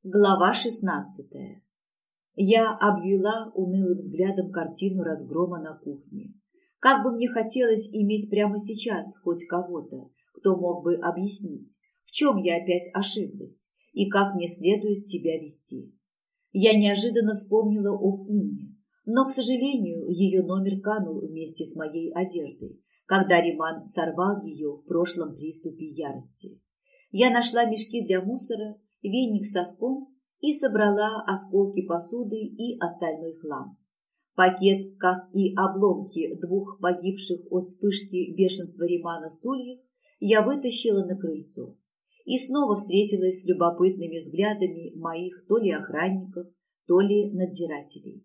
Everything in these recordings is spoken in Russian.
Глава 16. Я обвела унылым взглядом картину разгрома на кухне. Как бы мне хотелось иметь прямо сейчас хоть кого-то, кто мог бы объяснить, в чем я опять ошиблась и как мне следует себя вести. Я неожиданно вспомнила об Инне, но, к сожалению, ее номер канул вместе с моей одеждой, когда Риман сорвал ее в прошлом приступе ярости. Я нашла мешки для мусора, веник с совком и собрала осколки посуды и остальной хлам. Пакет, как и обломки двух погибших от вспышки бешенства Римана стульев, я вытащила на крыльцо и снова встретилась с любопытными взглядами моих то ли охранников, то ли надзирателей.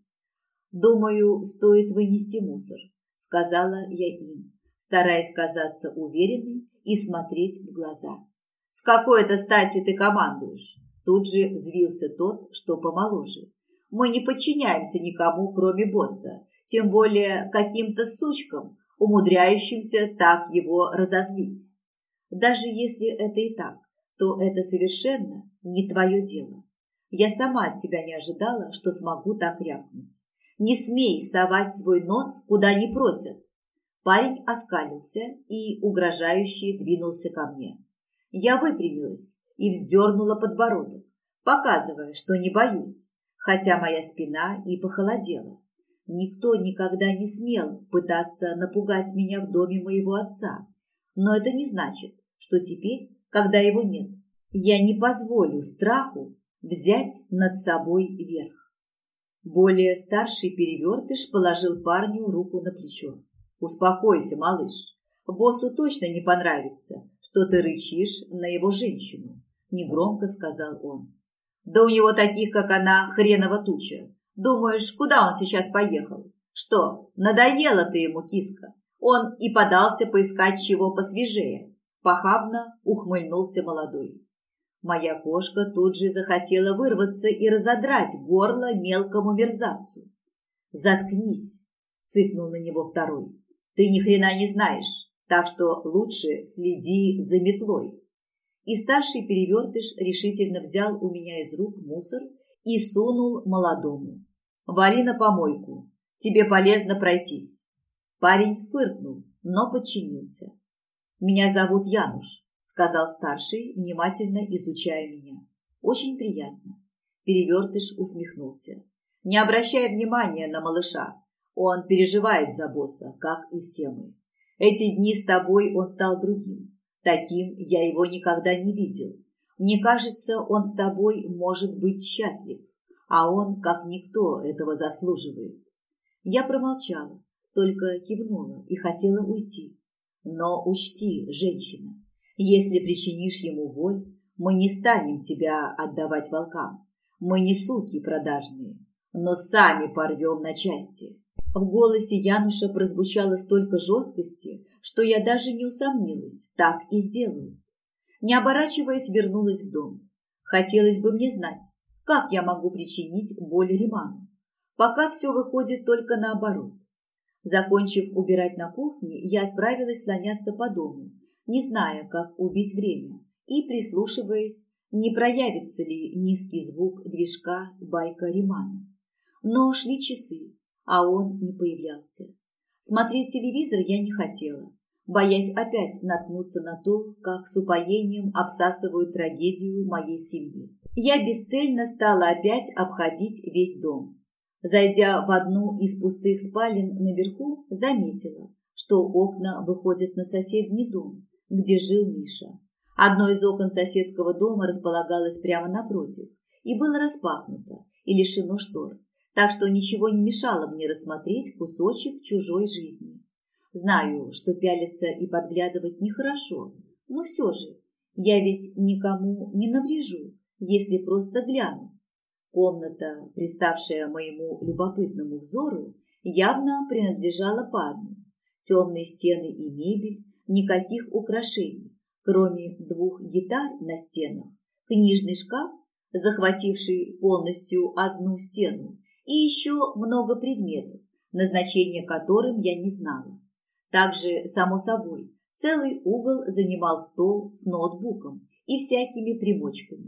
«Думаю, стоит вынести мусор», — сказала я им, стараясь казаться уверенной и смотреть в глаза. «С какой это стати ты командуешь?» Тут же взвился тот, что помоложе. «Мы не подчиняемся никому, кроме босса, тем более каким-то сучкам, умудряющимся так его разозлить. Даже если это и так, то это совершенно не твое дело. Я сама от себя не ожидала, что смогу так рявкнуть. Не смей совать свой нос, куда не просят». Парень оскалился и угрожающе двинулся ко мне. Я выпрямилась и вздернула подбородок, показывая, что не боюсь, хотя моя спина и похолодела. Никто никогда не смел пытаться напугать меня в доме моего отца, но это не значит, что теперь, когда его нет, я не позволю страху взять над собой верх. Более старший перевертыш положил парню руку на плечо. «Успокойся, малыш. Боссу точно не понравится, что ты рычишь на его женщину», – негромко сказал он. «Да у него таких, как она, хренова туча. Думаешь, куда он сейчас поехал? Что, надоело ты ему, киска? Он и подался поискать чего посвежее». Похабно ухмыльнулся молодой. Моя кошка тут же захотела вырваться и разодрать горло мелкому мерзавцу. «Заткнись», – цыкнул на него второй. «Ты ни хрена не знаешь, так что лучше следи за метлой». И старший перевертыш решительно взял у меня из рук мусор и сунул молодому. «Вали на помойку, тебе полезно пройтись». Парень фыркнул, но подчинился. «Меня зовут Януш», – сказал старший, внимательно изучая меня. «Очень приятно». Перевертыш усмехнулся. «Не обращай внимания на малыша. Он переживает за босса, как и все мы. Эти дни с тобой он стал другим. Таким я его никогда не видел. Мне кажется, он с тобой может быть счастлив, а он, как никто, этого заслуживает». Я промолчала, только кивнула и хотела уйти. «Но учти, женщина, если причинишь ему боль, мы не станем тебя отдавать волкам. Мы не суки продажные, но сами порвем на части». В голосе Януша прозвучало столько жесткости, что я даже не усомнилась, так и сделают. Не оборачиваясь, вернулась в дом. Хотелось бы мне знать, как я могу причинить боль Риману. Пока все выходит только наоборот. Закончив убирать на кухне, я отправилась слоняться по дому, не зная, как убить время, и прислушиваясь, не проявится ли низкий звук движка байка Римана. Но шли часы, а он не появлялся. Смотреть телевизор я не хотела, боясь опять наткнуться на то, как с упоением обсасывают трагедию моей семьи. Я бесцельно стала опять обходить весь дом. Зайдя в одну из пустых спален наверху, заметила, что окна выходят на соседний дом, где жил Миша. Одно из окон соседского дома располагалось прямо напротив и было распахнуто и лишено штор, так что ничего не мешало мне рассмотреть кусочек чужой жизни. Знаю, что пялиться и подглядывать нехорошо, но все же я ведь никому не наврежу, если просто гляну. Комната, приставшая моему любопытному взору, явно принадлежала парню. Темные стены и мебель, никаких украшений, кроме двух гитар на стенах, книжный шкаф, захвативший полностью одну стену, и еще много предметов, назначение которым я не знала. Также, само собой, целый угол занимал стол с ноутбуком и всякими примочками.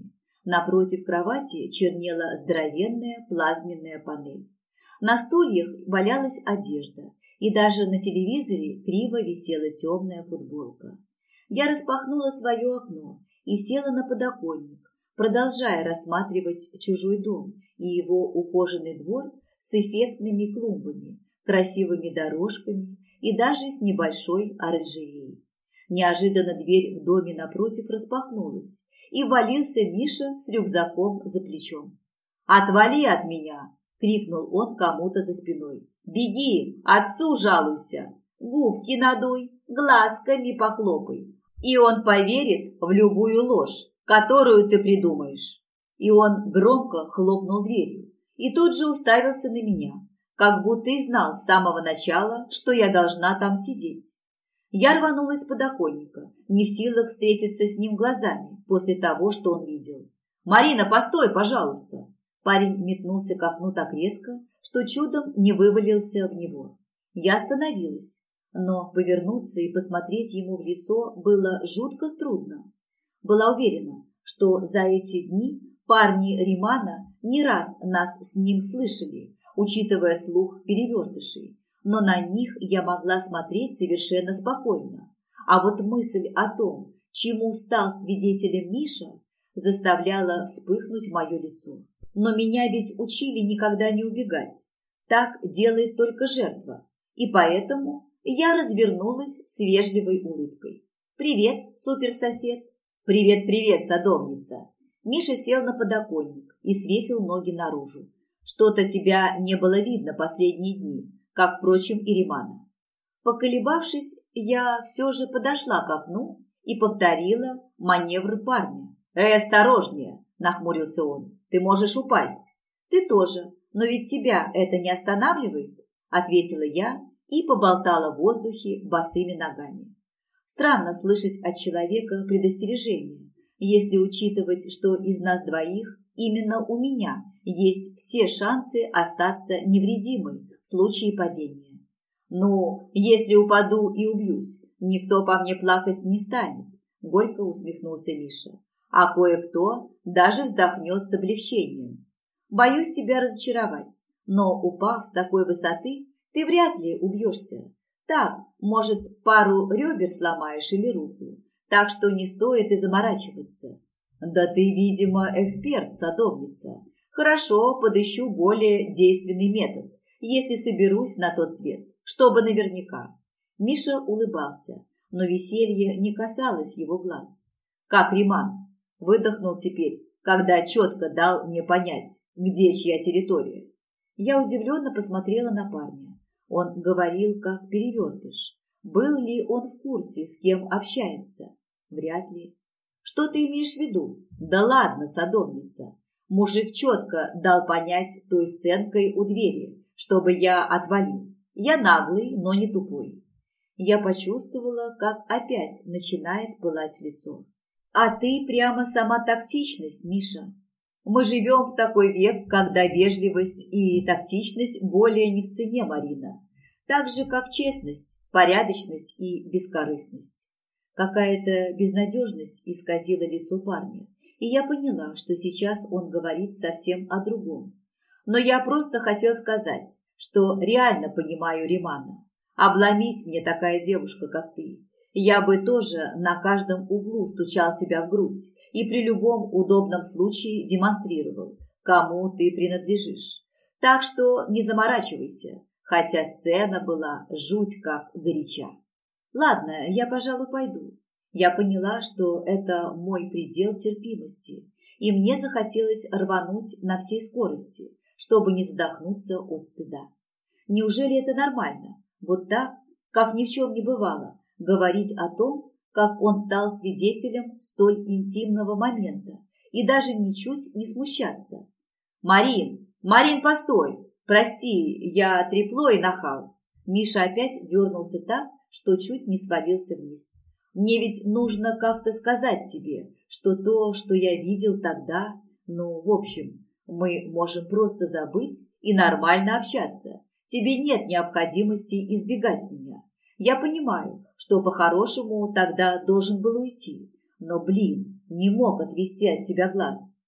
Напротив кровати чернела здоровенная плазменная панель. На стульях валялась одежда, и даже на телевизоре криво висела темная футболка. Я распахнула свое окно и села на подоконник, продолжая рассматривать чужой дом и его ухоженный двор с эффектными клумбами, красивыми дорожками и даже с небольшой оранжереей. Неожиданно дверь в доме напротив распахнулась, и ввалился Миша с рюкзаком за плечом. «Отвали от меня!» – крикнул он кому-то за спиной. «Беги, отцу жалуйся! Губки надуй, глазками похлопай, и он поверит в любую ложь, которую ты придумаешь». И он громко хлопнул дверью и тут же уставился на меня, как будто и знал с самого начала, что я должна там сидеть. Я рванулась с подоконника, не в силах встретиться с ним глазами после того, что он видел. «Марина, постой, пожалуйста!» Парень метнулся к окну так резко, что чудом не вывалился в него. Я остановилась, но повернуться и посмотреть ему в лицо было жутко трудно. Была уверена, что за эти дни парни Римана не раз нас с ним слышали, учитывая слух перевертышей, но на них я могла смотреть совершенно спокойно. А вот мысль о том, чему стал свидетелем Миша, заставляла вспыхнуть мое лицо. Но меня ведь учили никогда не убегать. Так делает только жертва. И поэтому я развернулась с вежливой улыбкой. «Привет, суперсосед!» «Привет-привет, садовница!» Миша сел на подоконник и свесил ноги наружу. «Что-то тебя не было видно последние дни, как, впрочем, и Римана». Поколебавшись, я все же подошла к окну и повторила маневр парня. «Осторожнее!» – нахмурился он. «Ты можешь упасть». «Ты тоже, но ведь тебя это не останавливает?» – ответила я и поболтала в воздухе босыми ногами. Странно слышать от человека предостережение, если учитывать, что из нас двоих именно у меня есть все шансы остаться невредимой в случае падения. «Ну, если упаду и убьюсь, никто по мне плакать не станет», – горько усмехнулся Миша. «А кое-кто даже вздохнет с облегчением. Боюсь тебя разочаровать, но, упав с такой высоты, ты вряд ли убьешься. Так, может, пару ребер сломаешь или руку, так что не стоит и заморачиваться». «Да ты, видимо, эксперт, садовница. Хорошо, подыщу более действенный метод, если соберусь на тот свет, чтобы наверняка». Миша улыбался, но веселье не касалось его глаз. «Как Риман?» Выдохнул теперь, когда четко дал мне понять, где чья территория. Я удивленно посмотрела на парня. Он говорил, как перевертыш. Был ли он в курсе, с кем общается? Вряд ли. «Что ты имеешь в виду?» «Да ладно, садовница». Мужик четко дал понять той сценкой у двери, чтобы я отвалил. Я наглый, но не тупой. Я почувствовала, как опять начинает пылать лицо. «А ты прямо сама тактичность, Миша. Мы живем в такой век, когда вежливость и тактичность более не в цене, Марина. Так же, как честность, порядочность и бескорыстность». Какая-то безнадежность исказила лицо парня, и я поняла, что сейчас он говорит совсем о другом. Но я просто хотел сказать, что реально понимаю Римана. Обломись мне такая девушка, как ты. Я бы тоже на каждом углу стучал себя в грудь и при любом удобном случае демонстрировал, кому ты принадлежишь. Так что не заморачивайся, хотя сцена была жуть как горяча. Ладно, я, пожалуй, пойду. Я поняла, что это мой предел терпимости, и мне захотелось рвануть на всей скорости, чтобы не задохнуться от стыда. Неужели это нормально? Вот так, как ни в чем не бывало, говорить о том, как он стал свидетелем столь интимного момента, и даже ничуть не смущаться. «Марин! Марин, постой! Прости, я трепло и нахал!» Миша опять дернулся так, что чуть не свалился вниз. «Мне ведь нужно как-то сказать тебе, что то, что я видел тогда, ну, в общем, мы можем просто забыть и нормально общаться. Тебе нет необходимости избегать меня. Я понимаю, что по-хорошему тогда должен был уйти, но, блин, не мог отвести от тебя глаз.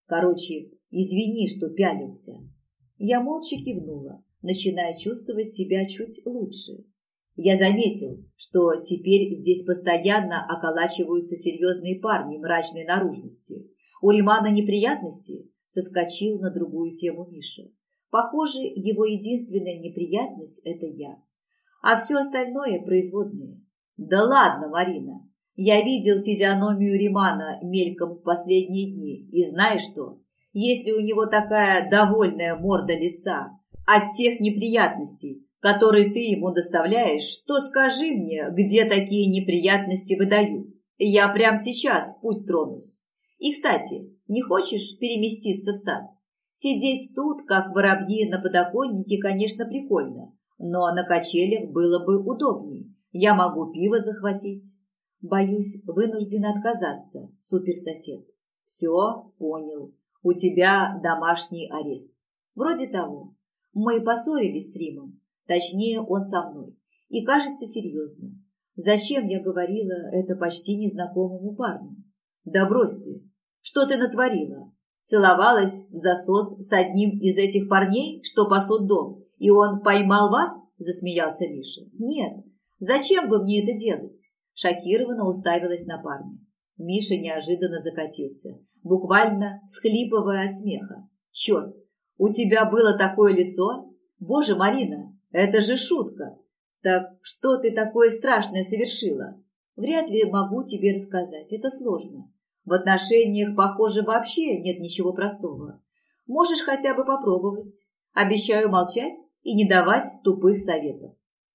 Короче, извини, что пялился. Я молча кивнула, начиная чувствовать себя чуть лучше. Я заметил, что теперь здесь постоянно околачиваются серьезные парни мрачной наружности. У Римана неприятности? Соскочил на другую тему Миша. Похоже, его единственная неприятность – это я. А все остальное – производные. Да ладно, Марина. Я видел физиономию Римана мельком в последние дни. И знаешь что? Если у него такая довольная морда лица от тех неприятностей, которые ты ему доставляешь, то скажи мне, где такие неприятности выдают. Я прямо сейчас в путь тронусь. И, кстати, не хочешь переместиться в сад? Сидеть тут, как воробьи на подоконнике, конечно, прикольно, но на качелях было бы удобней. Я могу пиво захватить. Боюсь, вынуждена отказаться, суперсосед. Все, понял. У тебя домашний арест. Вроде того. Мы поссорились с Римом. Точнее, он со мной. И кажется серьезно. Зачем я говорила это почти незнакомому парню? Да брось ты. Что ты натворила? Целовалась в засос с одним из этих парней, что пасут дом, и он поймал вас? Засмеялся Миша. Нет. Зачем бы мне это делать? Шокированно уставилась на парня. Миша неожиданно закатился, буквально всхлипывая от смеха. Черт, у тебя было такое лицо? Боже, Марина, это же шутка. Так что ты такое страшное совершила? Вряд ли могу тебе рассказать, это сложно. В отношениях, похоже, вообще нет ничего простого. Можешь хотя бы попробовать. Обещаю молчать и не давать тупых советов.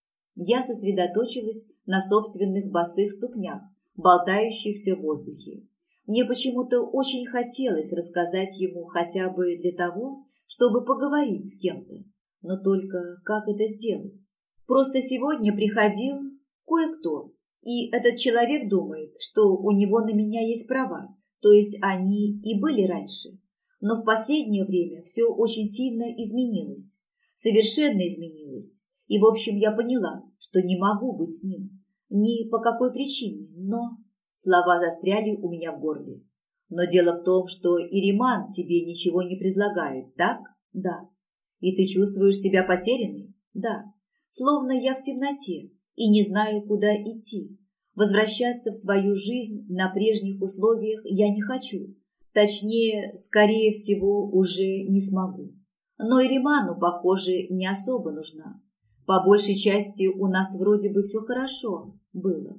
Я сосредоточилась на собственных босых ступнях, болтающихся в воздухе. Мне почему-то очень хотелось рассказать ему хотя бы для того, чтобы поговорить с кем-то. Но только как это сделать? Просто сегодня приходил кое-кто, и этот человек думает, что у него на меня есть права, то есть они и были раньше. Но в последнее время все очень сильно изменилось, совершенно изменилось. И, в общем, я поняла, что не могу быть с ним. Ни по какой причине, но... Слова застряли у меня в горле. Но дело в том, что и Риман тебе ничего не предлагает, так? Да. И ты чувствуешь себя потерянной? Да. Словно я в темноте и не знаю, куда идти. Возвращаться в свою жизнь на прежних условиях я не хочу. Точнее, скорее всего, уже не смогу. Но и Риману, похоже, не особо нужна. По большей части у нас вроде бы все хорошо было,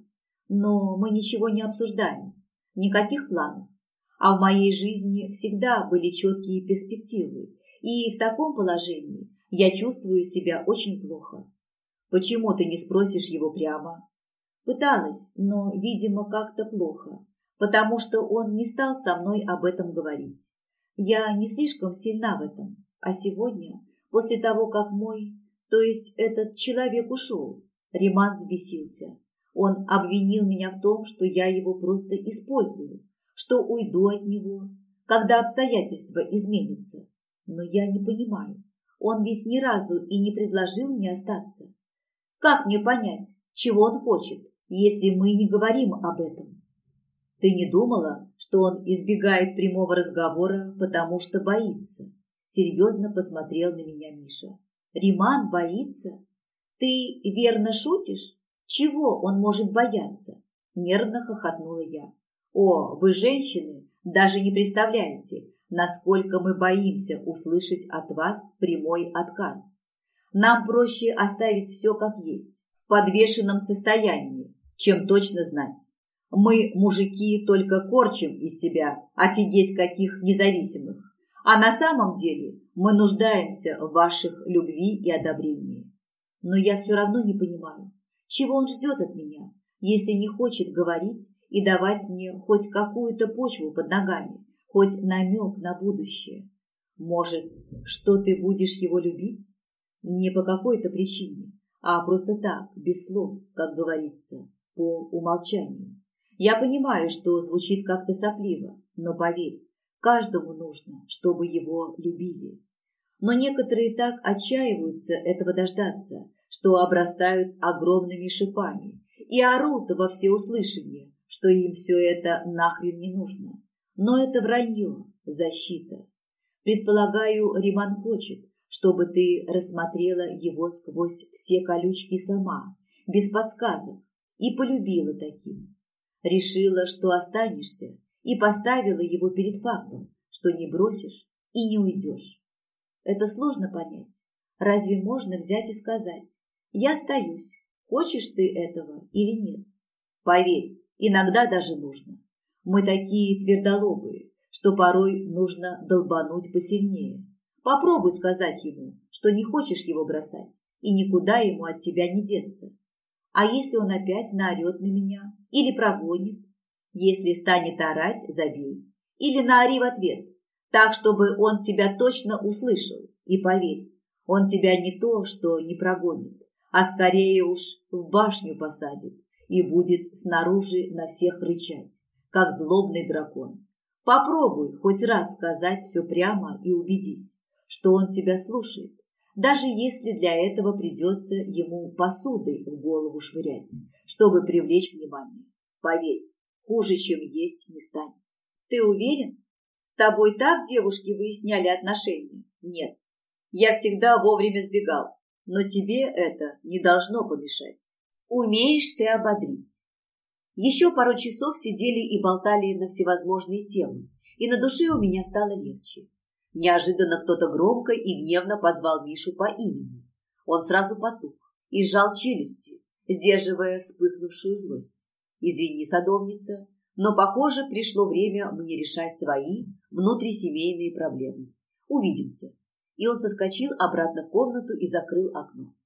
но мы ничего не обсуждаем, никаких планов. А в моей жизни всегда были четкие перспективы, и в таком положении я чувствую себя очень плохо. Почему ты не спросишь его прямо? Пыталась, но, видимо, как-то плохо, потому что он не стал со мной об этом говорить. Я не слишком сильна в этом, а сегодня, после того, как то есть этот человек ушел, Риман взбесился. Он обвинил меня в том, что я его просто использую, что уйду от него, когда обстоятельства изменятся. Но я не понимаю, он ведь ни разу и не предложил мне остаться. Как мне понять, чего он хочет, если мы не говорим об этом? Ты не думала, что он избегает прямого разговора, потому что боится? Серьезно посмотрел на меня Миша. Риман боится? Ты верно шутишь? Чего он может бояться? Нервно хохотнула я. О, вы, женщины, даже не представляете, насколько мы боимся услышать от вас прямой отказ. Нам проще оставить все как есть, в подвешенном состоянии, чем точно знать. Мы, мужики, только корчим из себя офигеть каких независимых. А на самом деле мы нуждаемся в ваших любви и одобрении. Но я все равно не понимаю, чего он ждет от меня, если не хочет говорить и давать мне хоть какую-то почву под ногами, хоть намек на будущее. Может, что ты будешь его любить? Не по какой-то причине, а просто так, без слов, как говорится, по умолчанию. Я понимаю, что звучит как-то сопливо, но поверь, каждому нужно, чтобы его любили. Но некоторые так отчаиваются этого дождаться, что обрастают огромными шипами и орут во всеуслышание, что им все это нахрен не нужно. Но это вранье, защита. Предполагаю, Риман хочет, чтобы ты рассмотрела его сквозь все колючки сама, без подсказок, и полюбила таким. Решила, что останешься, и поставила его перед фактом, что не бросишь и не уйдешь. Это сложно понять. Разве можно взять и сказать: «Я остаюсь, хочешь ты этого или нет»? Поверь, иногда даже нужно. Мы такие твердолобые, что порой нужно долбануть посильнее. Попробуй сказать ему, что не хочешь его бросать, и никуда ему от тебя не деться. А если он опять наорет на меня или прогонит? Если станет орать, забей. Или наори в ответ, так, чтобы он тебя точно услышал. И поверь, он тебя не то, что не прогонит, а скорее уж в башню посадит и будет снаружи на всех рычать, как злобный дракон. Попробуй хоть раз сказать все прямо и убедись, что он тебя слушает, даже если для этого придется ему посудой в голову швырять, чтобы привлечь внимание. Поверь, хуже, чем есть, не станет. Ты уверен? С тобой так девушки выясняли отношения? Нет. Я всегда вовремя сбегал, но тебе это не должно помешать. Умеешь ты ободрить. Еще пару часов сидели и болтали на всевозможные темы, и на душе у меня стало легче. Неожиданно кто-то громко и гневно позвал Мишу по имени. Он сразу потух и сжал челюсти, сдерживая вспыхнувшую злость. Извини, садовница, но, похоже, пришло время мне решать свои внутрисемейные проблемы. Увидимся. И он соскочил обратно в комнату и закрыл окно.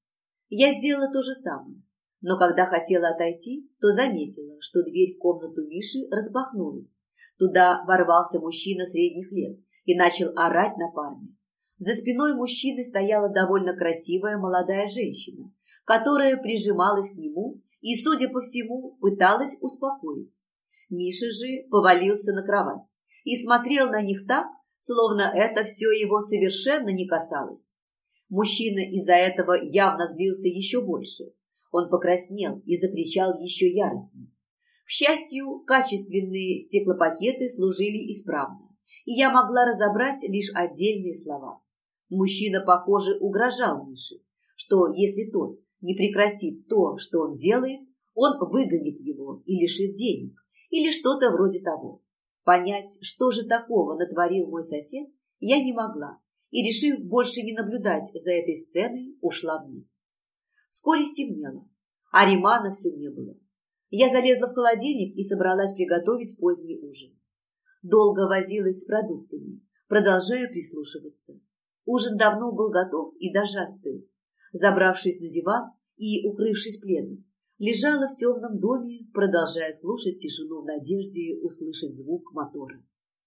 Я сделала то же самое, но когда хотела отойти, то заметила, что дверь в комнату Миши распахнулась. Туда ворвался мужчина средних лет и начал орать на парня. За спиной мужчины стояла довольно красивая молодая женщина, которая прижималась к нему и, судя по всему, пыталась успокоить. Миша же повалился на кровать и смотрел на них так, словно это все его совершенно не касалось. Мужчина из-за этого явно злился еще больше. Он покраснел и закричал еще яростнее. К счастью, качественные стеклопакеты служили исправно, и я могла разобрать лишь отдельные слова. Мужчина, похоже, угрожал Мише, что если тот не прекратит то, что он делает, он выгонит его и лишит денег, или что-то вроде того. Понять, что же такого натворил мой сосед, я не могла, и, решив больше не наблюдать за этой сценой, ушла вниз. Вскоре стемнело, а Римана все не было. Я залезла в холодильник и собралась приготовить поздний ужин. Долго возилась с продуктами, продолжая прислушиваться. Ужин давно был готов и даже остыл. Забравшись на диван и укрывшись пледом, лежала в темном доме, продолжая слушать тишину в надежде услышать звук мотора.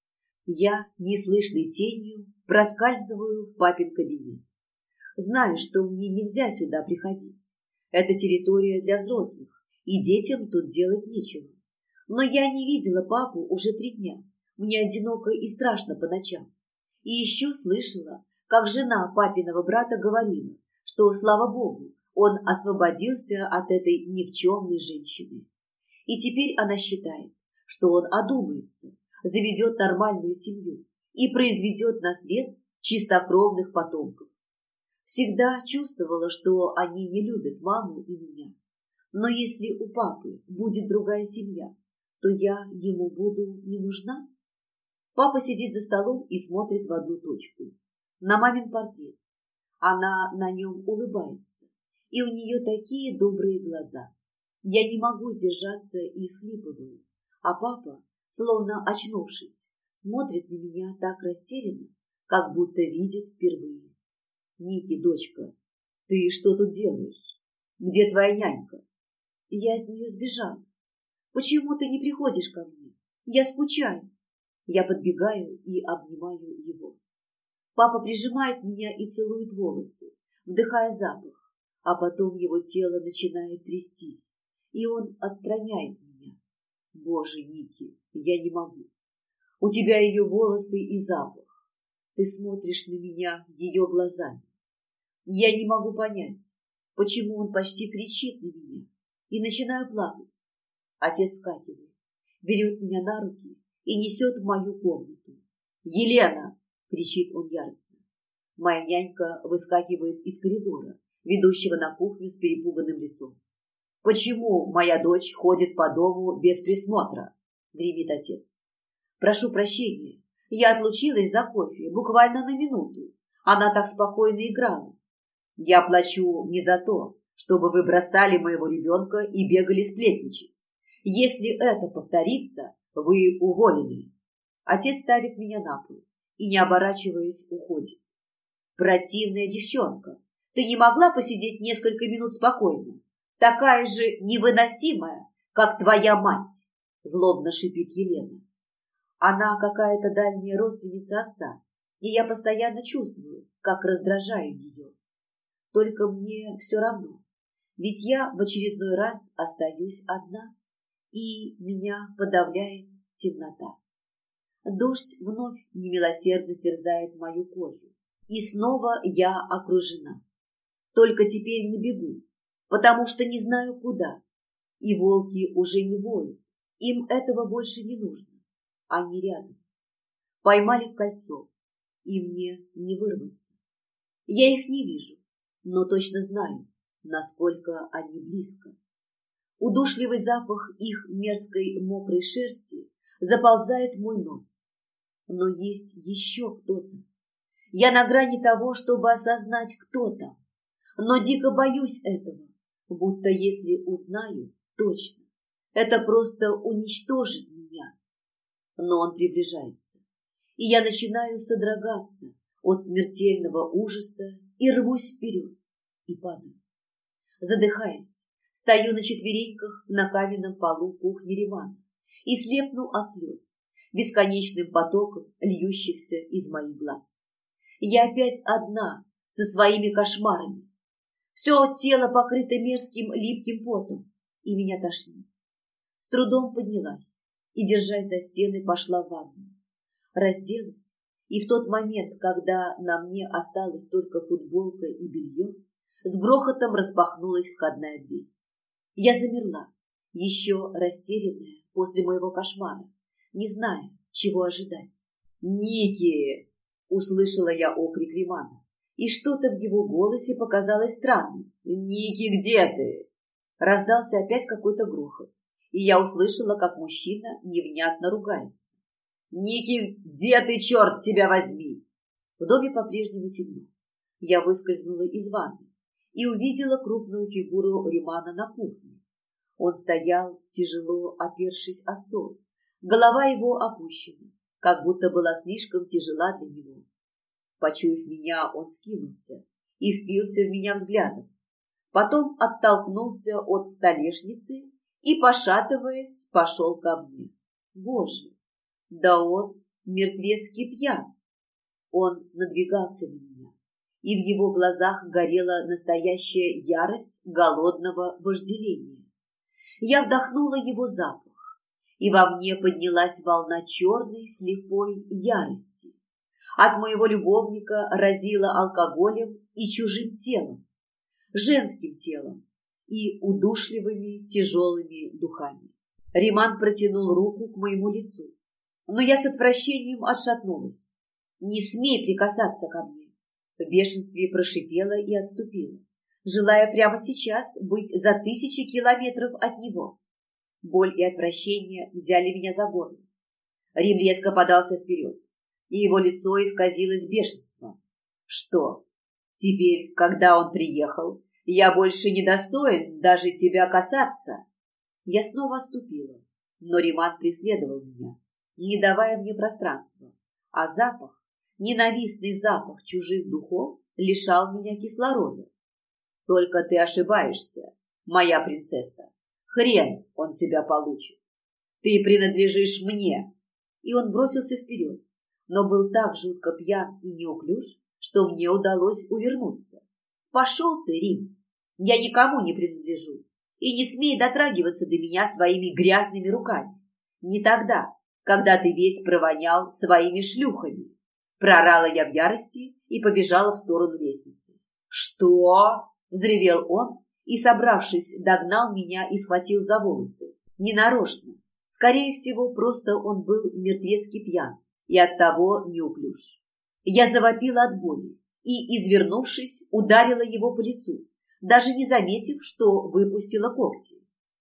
Я, неслышной тенью, проскальзываю в папин кабинет. Знаю, что мне нельзя сюда приходить. Это территория для взрослых, и детям тут делать нечего. Но я не видела папу уже 3 дня. Мне одиноко и страшно по ночам. И еще слышала, как жена папиного брата говорила, что, слава богу, он освободился от этой никчемной женщины. И теперь она считает, что он одумается, заведет нормальную семью и произведет на свет чистокровных потомков. Всегда чувствовала, что они не любят маму и меня. Но если у папы будет другая семья, то я ему буду не нужна? Папа сидит за столом и смотрит в одну точку. На мамин портрет. Она на нем улыбается. И у нее такие добрые глаза. Я не могу сдержаться и всхлипываю. А папа, словно очнувшись, смотрит на меня так растерянно, как будто видит впервые. «Ники, дочка, ты что тут делаешь? Где твоя нянька?» Я от нее сбежала. «Почему ты не приходишь ко мне? Я скучаю». Я подбегаю и обнимаю его. Папа прижимает меня и целует волосы, вдыхая запах. А потом его тело начинает трястись, и он отстраняет меня. Боже, Ники, я не могу. У тебя ее волосы и запах. Ты смотришь на меня ее глазами. Я не могу понять, почему он почти кричит на меня, и начинаю плакать. Отец вскакивает, берет меня на руки и несет в мою комнату. «Елена!» – кричит он яростно. Моя нянька выскакивает из коридора, ведущего на кухню с перепуганным лицом. «Почему моя дочь ходит по дому без присмотра?» – гремит отец. «Прошу прощения, я отлучилась за кофе буквально на минуту. Она так спокойно играла. Я плачу не за то, чтобы вы бросали моего ребенка и бегали сплетничать. Если это повторится, вы уволены». Отец ставит меня на пол и, не оборачиваясь, уходит. «Противная девчонка, ты не могла посидеть несколько минут спокойно? Такая же невыносимая, как твоя мать!» – злобно шипит Елена. Она какая-то дальняя родственница отца, и я постоянно чувствую, как раздражаю ее. Только мне все равно, ведь я в очередной раз остаюсь одна, и меня подавляет темнота. Дождь вновь немилосердно терзает мою кожу, и снова я окружена. Только теперь не бегу, потому что не знаю куда, и волки уже не воют, им этого больше не нужно, они рядом. Поймали в кольцо, и мне не вырваться. Я их не вижу, но точно знаю, насколько они близко. Удушливый запах их мерзкой мокрой шерсти заползает в мой нос. Но есть еще кто-то. Я на грани того, чтобы осознать, кто там. Но дико боюсь этого, будто если узнаю точно, это просто уничтожит меня. Но он приближается, и я начинаю содрогаться от смертельного ужаса и рвусь вперед, и падаю. Задыхаясь, стою на четвереньках на каменном полу кухни Римана и слепну от слез, бесконечным потоком льющихся из моих глаз. Я опять одна со своими кошмарами. Все тело покрыто мерзким липким потом, и меня тошнит. С трудом поднялась и, держась за стены, пошла в ванную. Разделась, и в тот момент, когда на мне осталась только футболка и белье, с грохотом распахнулась входная дверь. Я замерла, еще растерянная после моего кошмара, не зная, чего ожидать. «Ники!» – услышала я окрик Римана, и что-то в его голосе показалось странным. «Ники, где ты?» Раздался опять какой-то грохот, и я услышала, как мужчина невнятно ругается. «Ники, где ты, черт тебя возьми?» В доме по-прежнему темно. Я выскользнула из ванны и увидела крупную фигуру Римана на кухне. Он стоял, тяжело опершись о стол. Голова его опущена, как будто была слишком тяжела для него. Почуяв меня, он скинулся и впился в меня взглядом. Потом оттолкнулся от столешницы и, пошатываясь, пошел ко мне. Боже, да он мертвецки пьян. Он надвигался на меня, и в его глазах горела настоящая ярость голодного вожделения. Я вдохнула его запах, и во мне поднялась волна черной слепой ярости. От моего любовника разило алкоголем и чужим телом, женским телом и удушливыми тяжелыми духами. Риман протянул руку к моему лицу, но я с отвращением отшатнулась. «Не смей прикасаться ко мне!» В бешенстве прошипела и отступила, желая прямо сейчас быть за 1000 километров от него. Боль и отвращение взяли меня за горло. Рим резко подался вперед, и его лицо исказилось бешенством. «Что, теперь, когда он приехал, я больше не достоин даже тебя касаться?» Я снова отступила, но Риман преследовал меня, не давая мне пространства, а запах, ненавистный запах чужих духов, лишал меня кислорода. «Только ты ошибаешься, моя принцесса. Хрен он тебя получит. Ты принадлежишь мне!» И он бросился вперед, но был так жутко пьян и неуклюж, что мне удалось увернуться. «Пошел ты, Рим! Я никому не принадлежу, и не смей дотрагиваться до меня своими грязными руками. Не тогда, когда ты весь провонял своими шлюхами!» Проорала я в ярости и побежала в сторону лестницы. «Что?» – взревел он и, собравшись, догнал меня и схватил за волосы. Ненарочно. Скорее всего, просто он был мертвецки пьян и оттого неуклюж. Я завопила от боли и, извернувшись, ударила его по лицу, даже не заметив, что выпустила когти.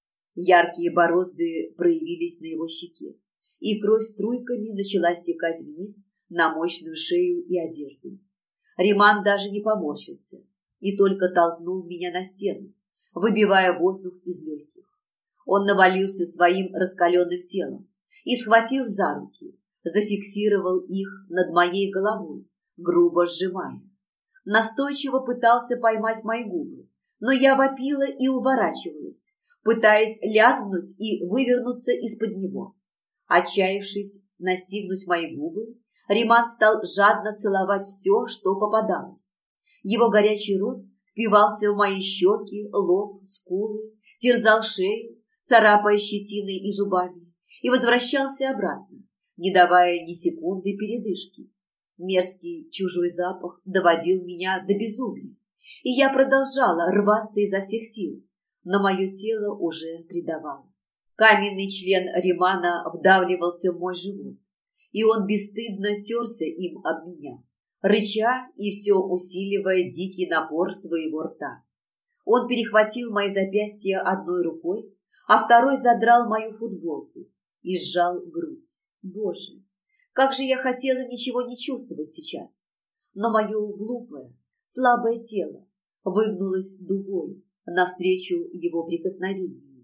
Яркие борозды проявились на его щеке, и кровь струйками начала стекать вниз на мощную шею и одежду. Риман даже не поморщился и только толкнул меня на стену, выбивая воздух из легких. Он навалился своим раскаленным телом и схватил за руки, зафиксировал их над моей головой, грубо сжимая. Настойчиво пытался поймать мои губы, но я вопила и уворачивалась, пытаясь лязгнуть и вывернуться из-под него. Отчаявшись настигнуть мои губы, Риман стал жадно целовать все, что попадалось. Его горячий рот впивался в мои щеки, лоб, скулы, терзал шею, царапая щетиной и зубами, и возвращался обратно, не давая ни секунды передышки. Мерзкий чужой запах доводил меня до безумия, и я продолжала рваться изо всех сил, но мое тело уже предавало. Каменный член Римана вдавливался в мой живот, и он бесстыдно терся им об меня, рыча и все усиливая дикий напор своего рта. Он перехватил мои запястья одной рукой, а второй задрал мою футболку и сжал грудь. Боже, как же я хотела ничего не чувствовать сейчас, но мое глупое, слабое тело выгнулось дугой навстречу его прикосновению.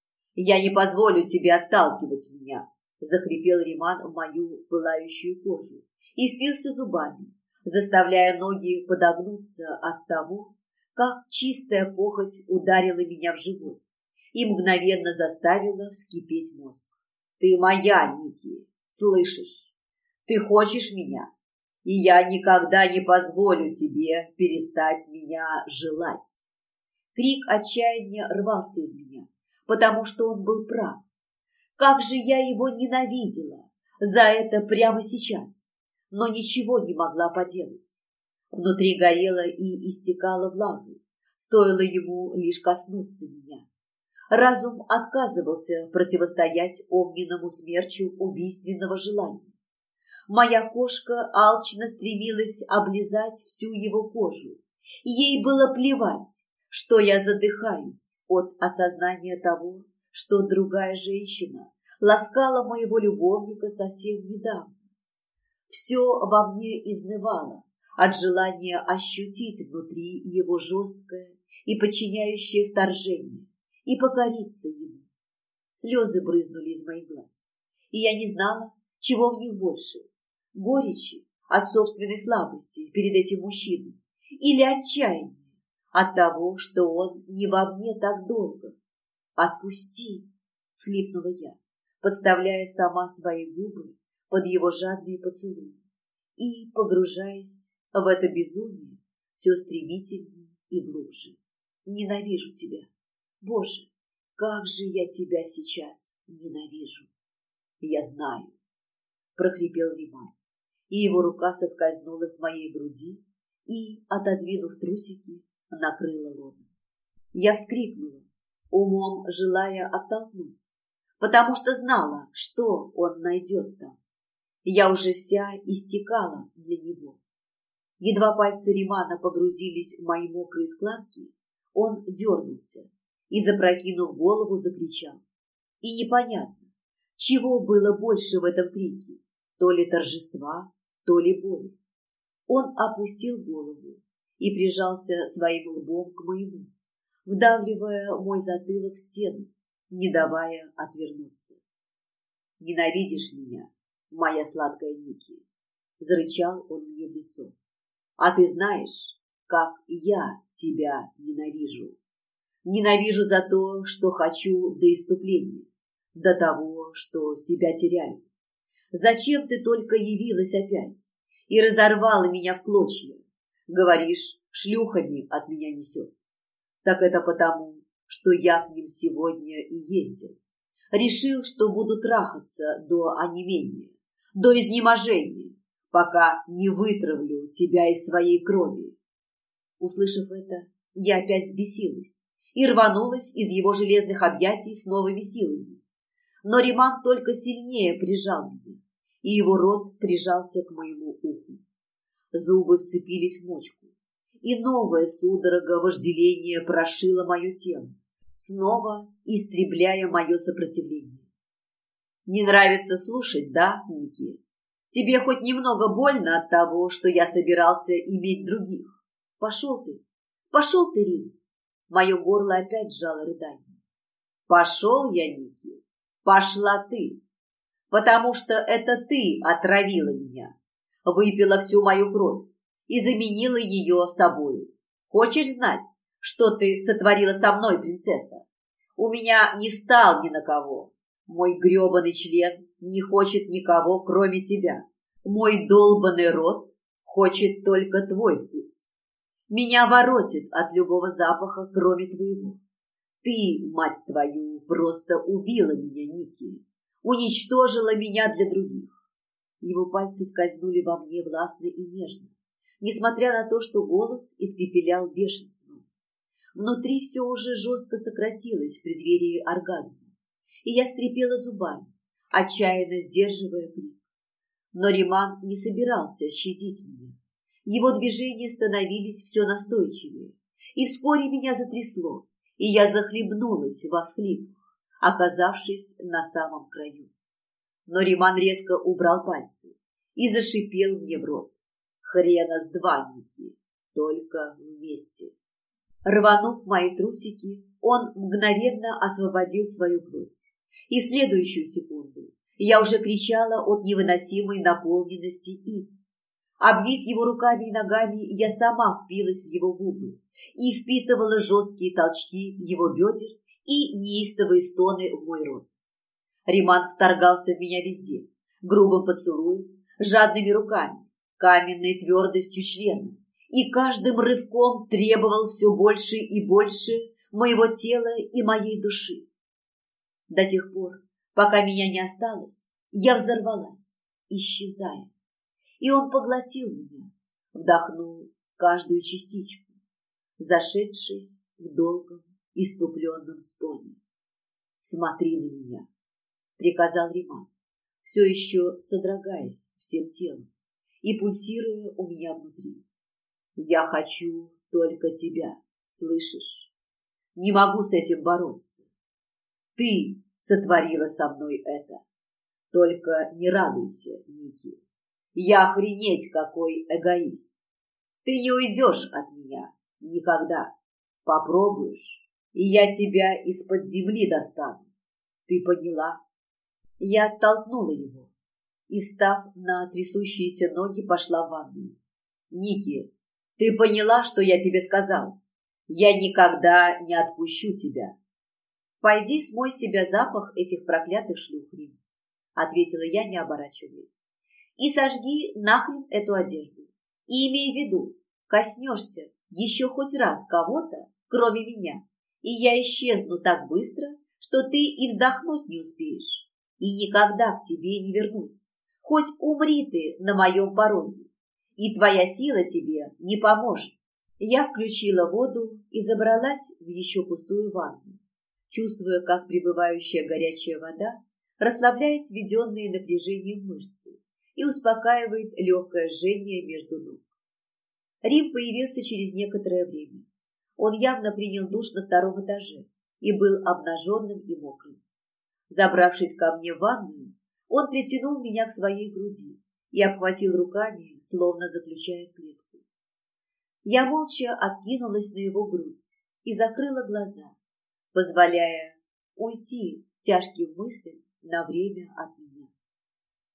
«Я не позволю тебе отталкивать меня!» – захрипел Риман в мою пылающую кожу и впился зубами, заставляя ноги подогнуться от того, как чистая похоть ударила меня в живот и мгновенно заставила вскипеть мозг. «Ты моя, Ники, слышишь? Ты хочешь меня, и я никогда не позволю тебе перестать меня желать!» Крик отчаяния рвался из меня, потому что он был прав. Как же я его ненавидела за это прямо сейчас, но ничего не могла поделать. Внутри горела и истекала влага, стоило ему лишь коснуться меня. Разум отказывался противостоять огненному смерчу убийственного желания. Моя кошка алчно стремилась облизать всю его кожу. Ей было плевать, что я задыхаюсь от осознания того, что другая женщина ласкала моего любовника совсем недавно. Все во мне изнывало от желания ощутить внутри его жесткое и подчиняющее вторжение и покориться ему. Слезы брызнули из моих глаз, и я не знала, чего в них больше – горечи от собственной слабости перед этим мужчиной или отчаяния от того, что он не во мне так долго. «Отпусти!» – всхлипнула я, подставляя сама свои губы под его жадные поцелуи и погружаясь в это безумие все стремительнее и глубже. «Ненавижу тебя! Боже, как же я тебя сейчас ненавижу!» «Я знаю!» – прохрипел Риман, и его рука соскользнула с моей груди и, отодвинув трусики, накрыла лоно. Я вскрикнула, умом желая оттолкнуть, потому что знала, что он найдет там. Я уже вся истекала для него. Едва пальцы Римана погрузились в мои мокрые складки, он дернулся и, запрокинув голову, закричал. И непонятно, чего было больше в этом крике, то ли торжества, то ли боли. Он опустил голову и прижался своим лбом к моему, вдавливая мой затылок в стену, не давая отвернуться. «Ненавидишь меня, моя сладкая Ники?» – зарычал он мне в лицо. «А ты знаешь, как я тебя ненавижу? Ненавижу за то, что хочу до исступления, до того, что себя теряю. Зачем ты только явилась опять и разорвала меня в клочья? Говоришь, шлюхами от меня несет. Так это потому, что я к ним сегодня и ездил. Решил, что буду трахаться до онемения, до изнеможения, пока не вытравлю тебя из своей крови». Услышав это, я опять взбесилась и рванулась из его железных объятий с новыми силами. Но Риман только сильнее прижал меня и его рот прижался к моему уху. Зубы вцепились в мочку, и новая судорога вожделения прошила мое тело, снова истребляя мое сопротивление. «Не нравится слушать, да, Ники? Тебе хоть немного больно от того, что я собирался иметь других? Пошел ты, Рим!» Мое горло опять сжало рыдание. «Пошел я, Ники, пошла ты, потому что это ты отравила меня, выпила всю мою кровь и заменила ее собою. Хочешь знать, что ты сотворила со мной, принцесса? У меня не встал ни на кого. Мой гребаный член не хочет никого, кроме тебя. Мой долбанный рот хочет только твой вкус. Меня воротит от любого запаха, кроме твоего. Ты, мать твою, просто убила меня, Ники, уничтожила меня для других». Его пальцы скользнули во мне властно и нежно, несмотря на то, что голос испепелял бешенством. Внутри все уже жестко сократилось в преддверии оргазма, и я скрипела зубами, отчаянно сдерживая крик. Но Риман не собирался щадить меня. Его движения становились все настойчивее, и вскоре меня затрясло, и я захлебнулась во всхлипах, оказавшись на самом краю. Но Риман резко убрал пальцы и зашипел мне в рот. «Хрена с два, Ники, только вместе». Рванув мои трусики, он мгновенно освободил свою плоть. И в следующую секунду я уже кричала от невыносимой наполненности им. Обвив его руками и ногами, я сама впилась в его губы и впитывала жесткие толчки его бедер и неистовые стоны в мой рот. Риман вторгался в меня везде, грубым поцелуем, жадными руками, каменной твердостью члена, и каждым рывком требовал все больше и больше моего тела и моей души. До тех пор, пока меня не осталось, я взорвалась, исчезая, и он поглотил меня, вдохнул каждую частичку, зашедшись в долгом иступленном стоне. «Смотри на меня», — приказал Риман, все еще содрогаясь всем телом и пульсируя у меня внутри. «Я хочу только тебя, слышишь? Не могу с этим бороться. Ты сотворила со мной это. Только не радуйся, Ники. Я охренеть какой эгоист. Ты не уйдешь от меня никогда. Попробуешь, и я тебя из-под земли достану. Ты поняла?» Я оттолкнула его и, встав на трясущиеся ноги, пошла в ванную. «Ники, ты поняла, что я тебе сказал? Я никогда не отпущу тебя». «Пойди смой с себя запах этих проклятых шлюх, Рим», — ответила я, не оборачиваясь. «И сожги нахрен эту одежду. И имей в виду, коснешься еще хоть раз кого-то, кроме меня, и я исчезну так быстро, что ты и вздохнуть не успеешь. И никогда к тебе не вернусь. Хоть умри ты на моем пороге, и твоя сила тебе не поможет». Я включила воду и забралась в еще пустую ванну, чувствуя, как прибывающая горячая вода расслабляет сведенные напряжением мышцы и успокаивает легкое жжение между ног. Рим появился через некоторое время. Он явно принял душ на втором этаже и был обнаженным и мокрым. Забравшись ко мне в ванную, он притянул меня к своей груди и обхватил руками, словно заключая в клетку. Я молча откинулась на его грудь и закрыла глаза, позволяя уйти тяжким мыслям на время от